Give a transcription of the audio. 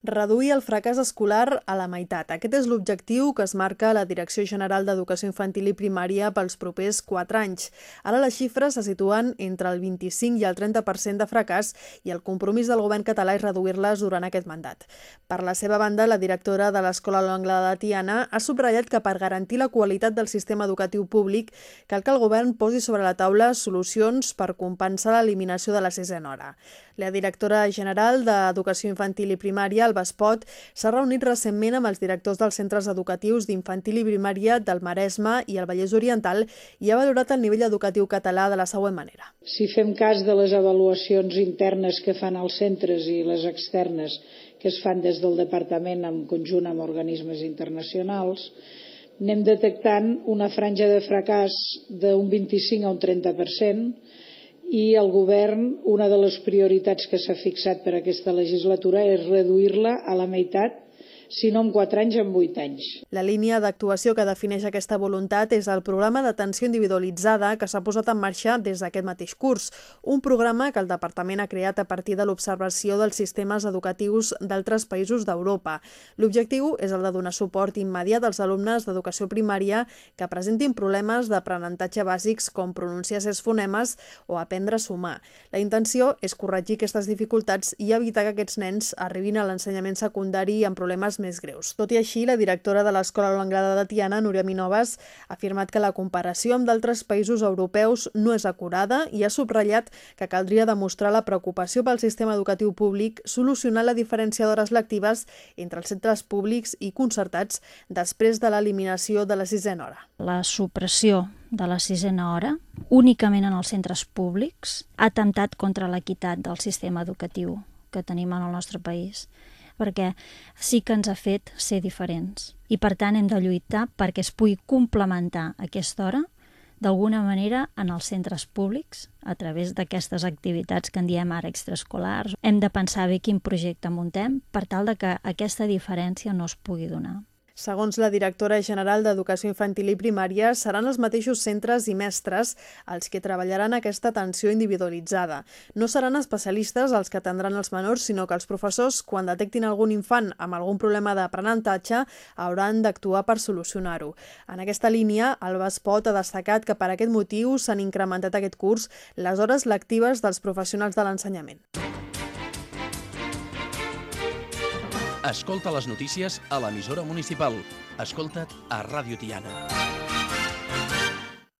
Reduir el fracàs escolar a la meitat. Aquest és l'objectiu que es marca la Direcció General d'Educació Infantil i Primària pels propers 4 anys. Ara les xifres se situen entre el 25 i el 30% de fracàs i el compromís del govern català és reduir-les durant aquest mandat. Per la seva banda, la directora de l'Escola L'Anglada de Tiana ha subratllat que per garantir la qualitat del sistema educatiu públic cal que el govern posi sobre la taula solucions per compensar l'eliminació de la sisena hora. La directora general d'Educació Infantil i Primària, Alba Espot, s'ha reunit recentment amb els directors dels centres educatius d'infantil i primària del Maresme i el Vallès Oriental i ha valorat el nivell educatiu català de la següent manera. Si fem cas de les avaluacions internes que fan els centres i les externes que es fan des del departament en conjunt amb organismes internacionals, anem detectant una franja de fracàs d'un 25 a un 30%, i el govern, una de les prioritats que s'ha fixat per aquesta legislatura és reduir-la a la meitat, si no en 4 anys, en 8 anys. La línia d'actuació que defineix aquesta voluntat és el programa d'atenció individualitzada que s'ha posat en marxa des d'aquest mateix curs, un programa que el Departament ha creat a partir de l'observació dels sistemes educatius d'altres països d'Europa. L'objectiu és el de donar suport immediat als alumnes d'educació primària que presentin problemes d'aprenentatge bàsics com pronunciar certs fonemes o aprendre a sumar. La intenció és corregir aquestes dificultats i evitar que aquests nens arribin a l'ensenyament secundari amb problemes més greus. Tot i així, la directora de l'Escola L'Anglada de Tiana, Núria Minovas, ha afirmat que la comparació amb d'altres països europeus no és acurada i ha subratllat que caldria demostrar la preocupació pel sistema educatiu públic solucionant la diferència d'hores lectives entre els centres públics i concertats després de l'eliminació de la sisena hora. La supressió de la sisena hora únicament en els centres públics ha atemptat contra l'equitat del sistema educatiu que tenim en el nostre país, perquè sí que ens ha fet ser diferents. I per tant hem de lluitar perquè es pugui complementar aquesta hora d'alguna manera en els centres públics a través d'aquestes activitats que en diem ara extraescolars. Hem de pensar bé quin projecte muntem per tal de que aquesta diferència no es pugui donar. Segons la directora general d'Educació Infantil i Primària, seran els mateixos centres i mestres els que treballaran aquesta atenció individualitzada. No seran especialistes els que atendran els menors, sinó que els professors, quan detectin algun infant amb algun problema d'aprenentatge, hauran d'actuar per solucionar-ho. En aquesta línia, Alba Espot ha destacat que per aquest motiu s'han incrementat aquest curs les hores lectives dels professionals de l'ensenyament. Escolta les notícies a l'emissora municipal. Escolta't a Ràdio Tiana.